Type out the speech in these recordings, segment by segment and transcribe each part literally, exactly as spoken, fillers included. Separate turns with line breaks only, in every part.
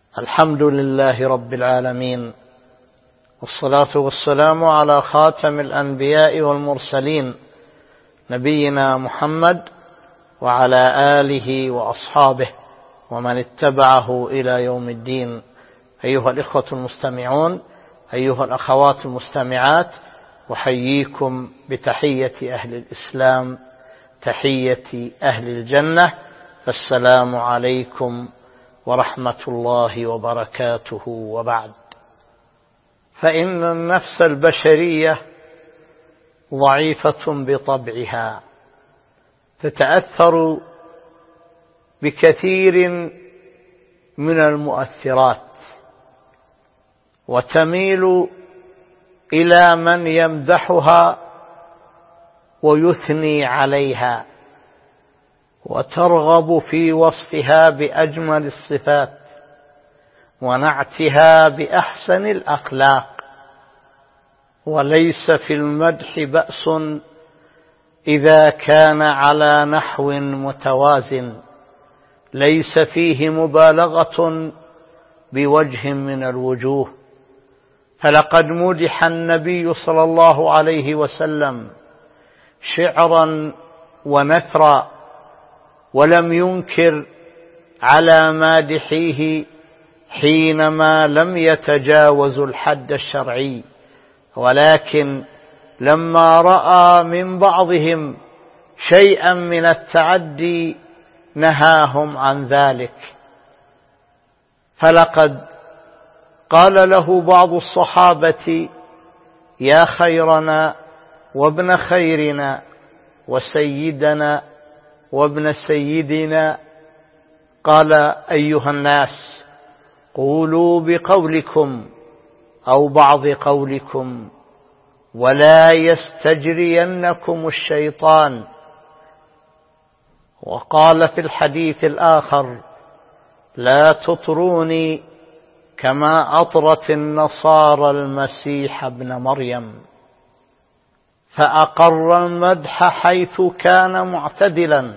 الحمد لله رب العالمين، والصلاة والسلام على خاتم الأنبياء والمرسلين نبينا محمد وعلى آله وأصحابه ومن اتبعه إلى يوم الدين. أيها الإخوة المستمعون، أيها الأخوات المستمعات، أحييكم بتحية أهل الإسلام، تحية أهل الجنة، فالسلام عليكم ورحمة الله وبركاته. وبعد، فإن النفس البشرية ضعيفة بطبعها، تتأثر بكثير من المؤثرات، وتميل إلى من يمدحها ويثني عليها، وترغب في وصفها بأجمل الصفات ونعتها بأحسن الأخلاق. وليس في المدح بأس إذا كان على نحو متوازن، ليس فيه مبالغة بوجه من الوجوه. فلقد مدح النبي صلى الله عليه وسلم شعرا ونثرا، ولم ينكر على مادحيه حينما لم يتجاوزوا الحد الشرعي، ولكن لما رأى من بعضهم شيئا من التعدي نهاهم عن ذلك. فلقد قال له بعض الصحابة: يا خيرنا وابن خيرنا وسيدنا وابن سيدنا، قال: أيها الناس، قولوا بقولكم أو بعض قولكم، ولا يستجرينكم الشيطان. وقال في الحديث الآخر: لا تطروني كما أطرت النصارى المسيح ابن مريم. فأقر المدح حيث كان معتدلا،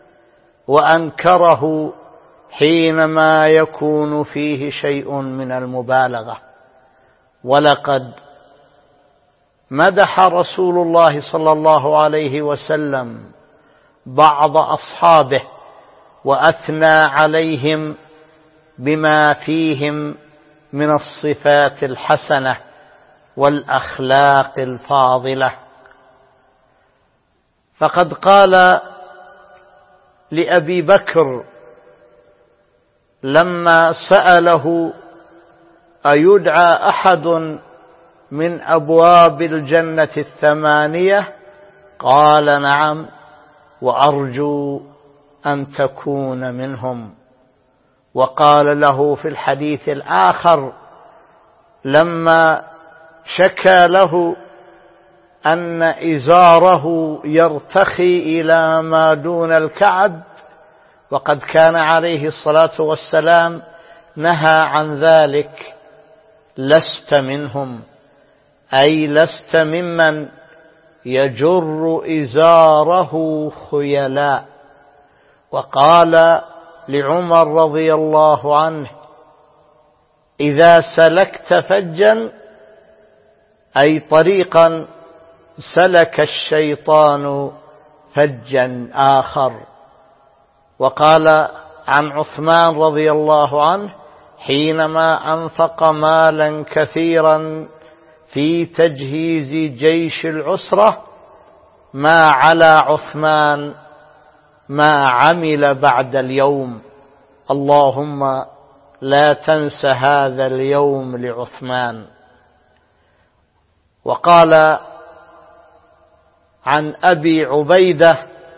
وأنكره حينما يكون فيه شيء من المبالغة. ولقد مدح رسول الله صلى الله عليه وسلم بعض أصحابه، وأثنى عليهم بما فيهم من الصفات الحسنة والأخلاق الفاضلة. فقد قال لأبي بكر لما سأله: أيدعى أحد من أبواب الجنة الثمانية؟ قال: نعم، وأرجو أن تكون منهم. وقال له في الحديث الآخر لما شكى له أن إزاره يرتخي إلى ما دون الكعب، وقد كان عليه الصلاة والسلام نهى عن ذلك: لست منهم، أي لست ممن يجر إزاره خيلاء. وقال لعمر رضي الله عنه: إذا سلكت فجا، أي طريقا، سلك الشيطان فجا آخر. وقال عن عثمان رضي الله عنه حينما أنفق مالا كثيرا في تجهيز جيش العسرة: ما على عثمان ما عمل بعد اليوم، اللهم لا تنس هذا اليوم لعثمان. وقال عن أبي عبيدة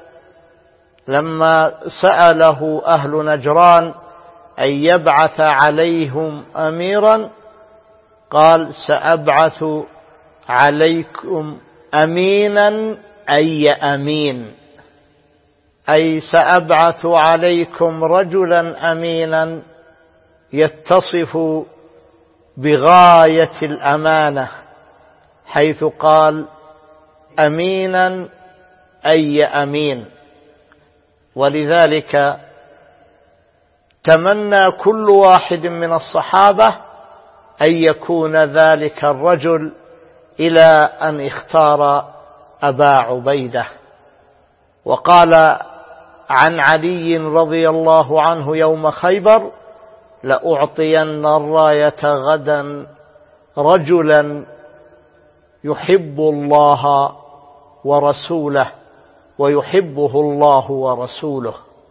لما سأله أهل نجران أن يبعث عليهم أميرا، قال: سأبعث عليكم أمينا أي أمين، أي سأبعث عليكم رجلا أمينا يتصف بغاية الأمانة، حيث قال: أمينا أي أمين. ولذلك تمنى كل واحد من الصحابة أن يكون ذلك الرجل، إلى أن اختار أبا عبيدة. وقال عن علي رضي الله عنه يوم خيبر: لأعطين الراية غدا رجلا يحب الله ورسوله ويحبه الله ورسوله.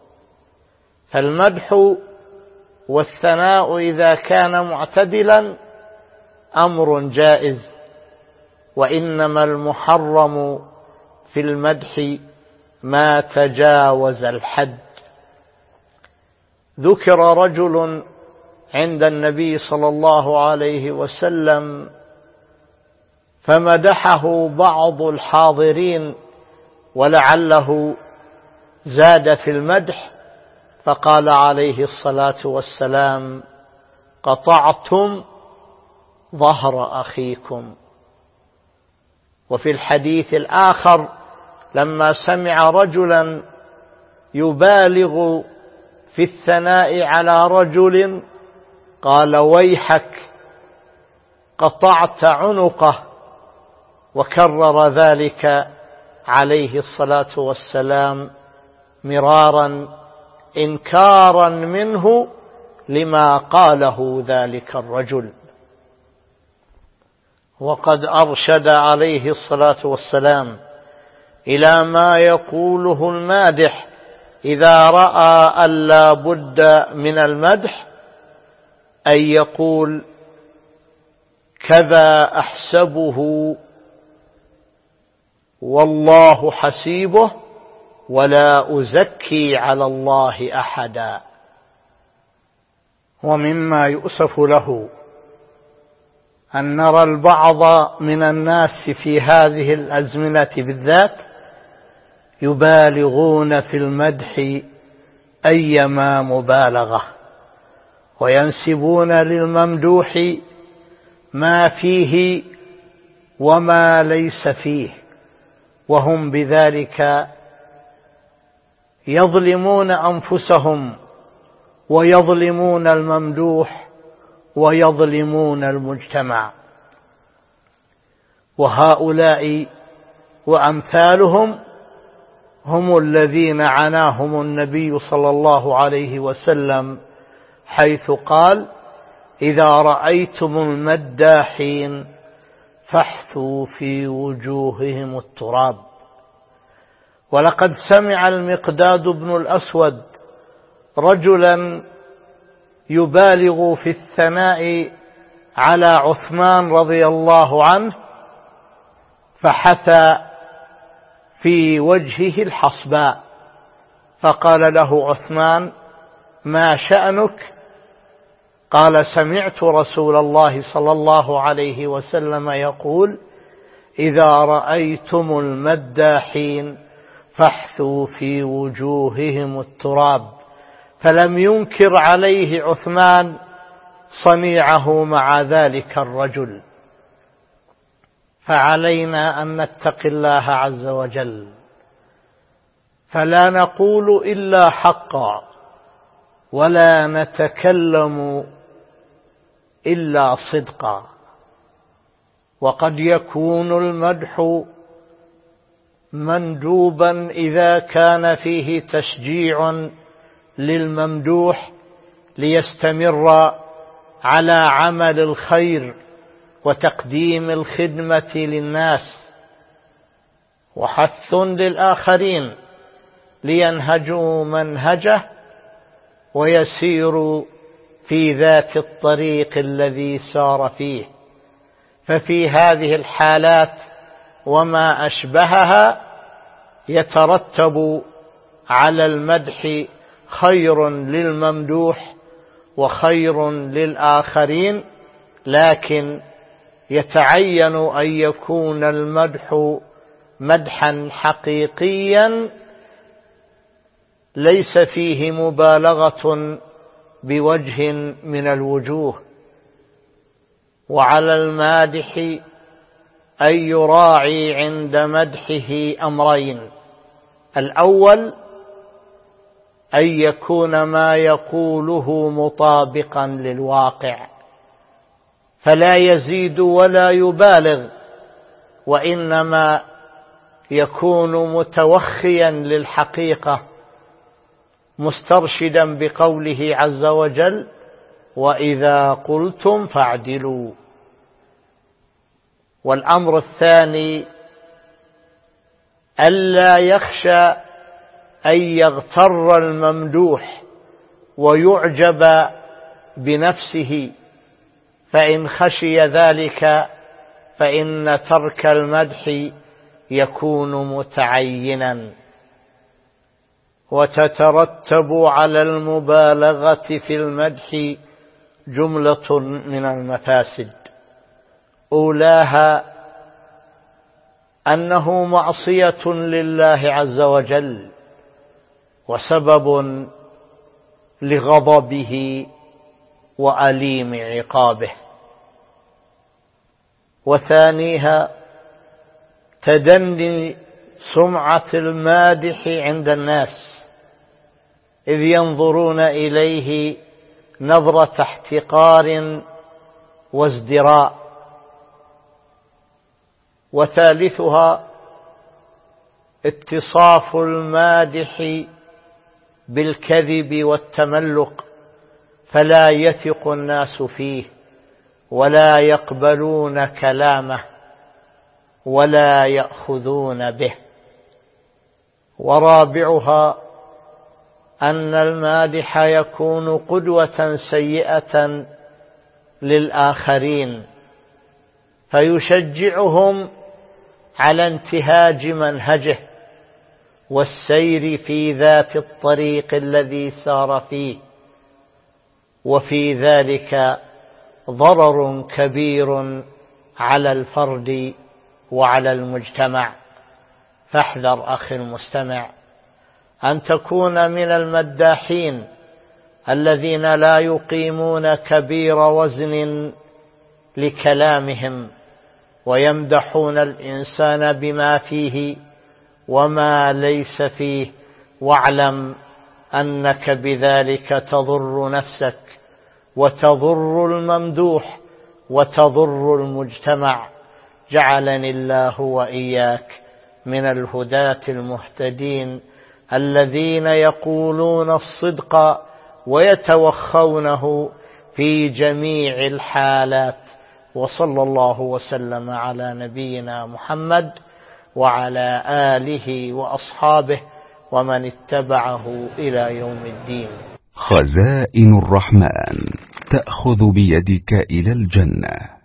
فالمدح والثناء إذا كان معتدلا أمر جائز، وإنما المحرم في المدح ما تجاوز الحد. ذكر رجل عند النبي صلى الله عليه وسلم فمدحه بعض الحاضرين ولعله زاد في المدح، فقال عليه الصلاة والسلام: قطعتم ظهر أخيكم. وفي الحديث الآخر لما سمع رجلا يبالغ في الثناء على رجل قال: ويحك قطعت عنقه، وكرر ذلك عليه الصلاة والسلام مرارا إنكارا منه لما قاله ذلك الرجل. وقد أرشد عليه الصلاة والسلام إلى ما يقوله المادح إذا رأى أن لا بد من المدح، أن يقول: كذا أحسبه والله حسيبه ولا أزكي على الله أحدا. ومما يؤسف له أن نرى البعض من الناس في هذه الأزمنة بالذات يبالغون في المدح أيما مبالغة، وينسبون للممدوح ما فيه وما ليس فيه، وهم بذلك يظلمون أنفسهم ويظلمون الممدوح ويظلمون المجتمع. وهؤلاء وأمثالهم هم الذين عناهم النبي صلى الله عليه وسلم حيث قال: إذا رأيتم المداحين فاحثوا في وجوههم التراب. ولقد سمع المقداد بن الأسود رجلا يبالغ في الثناء على عثمان رضي الله عنه، فحثى في وجهه الحصباء، فقال له عثمان: ما شأنك؟ قال: سمعت رسول الله صلى الله عليه وسلم يقول: إذا رأيتم المداحين فاحثوا في وجوههم التراب. فلم ينكر عليه عثمان صنيعه مع ذلك الرجل. فعلينا أن نتقي الله عز وجل، فلا نقول إلا حقا، ولا نتكلم إلا صدقا. وقد يكون المدح مندوبا إذا كان فيه تشجيع للممدوح ليستمر على عمل الخير وتقديم الخدمة للناس، وحث للآخرين لينهجوا منهجه ويسيروا في ذات الطريق الذي سار فيه. ففي هذه الحالات وما أشبهها يترتب على المدح خير للممدوح وخير للآخرين، لكن يتعين أن يكون المدح مدحا حقيقيا ليس فيه مبالغة بوجه من الوجوه. وعلى المادح أن يراعي عند مدحه أمرين: الأول أن يكون ما يقوله مطابقا للواقع، فلا يزيد ولا يبالغ، وإنما يكون متوخيا للحقيقة مسترشدا بقوله عز وجل: وإذا قلتم فاعدلوا. والأمر الثاني ألا يخشى أن يغتر الممدوح ويعجب بنفسه، فإن خشي ذلك فإن ترك المدح يكون متعينا، وتترتب على المبالغة في المدح جملة من المفاسد، أولاها أنه معصية لله عز وجل وسبب لغضبه وأليم عقابه، وثانيها تدني سمعة المادح عند الناس، إذ ينظرون إليه نظرة احتقار وازدراء، وثالثها اتصاف المادح بالكذب والتملق، فلا يثق الناس فيه ولا يقبلون كلامه ولا يأخذون به. ورابعها أن المادح يكون قدوة سيئة للآخرين، فيشجعهم على انتهاج منهجه والسير في ذات الطريق الذي سار فيه، وفي ذلك ضرر كبير على الفرد وعلى المجتمع. فاحذر أخي المستمع أن تكون من المداحين الذين لا يقيمون كبير وزن لكلامهم، ويمدحون الإنسان بما فيه وما ليس فيه، واعلم أنك بذلك تضر نفسك وتضر الممدوح وتضر المجتمع. جعلني الله وإياك من الهداة المهتدين الذين يقولون الصدق ويتوخونه في جميع الحالات. وصلى الله وسلم على نبينا محمد وعلى آله وأصحابه ومن اتبعه إلى يوم الدين.
خزائن الرحمن تأخذ بيدك إلى الجنة.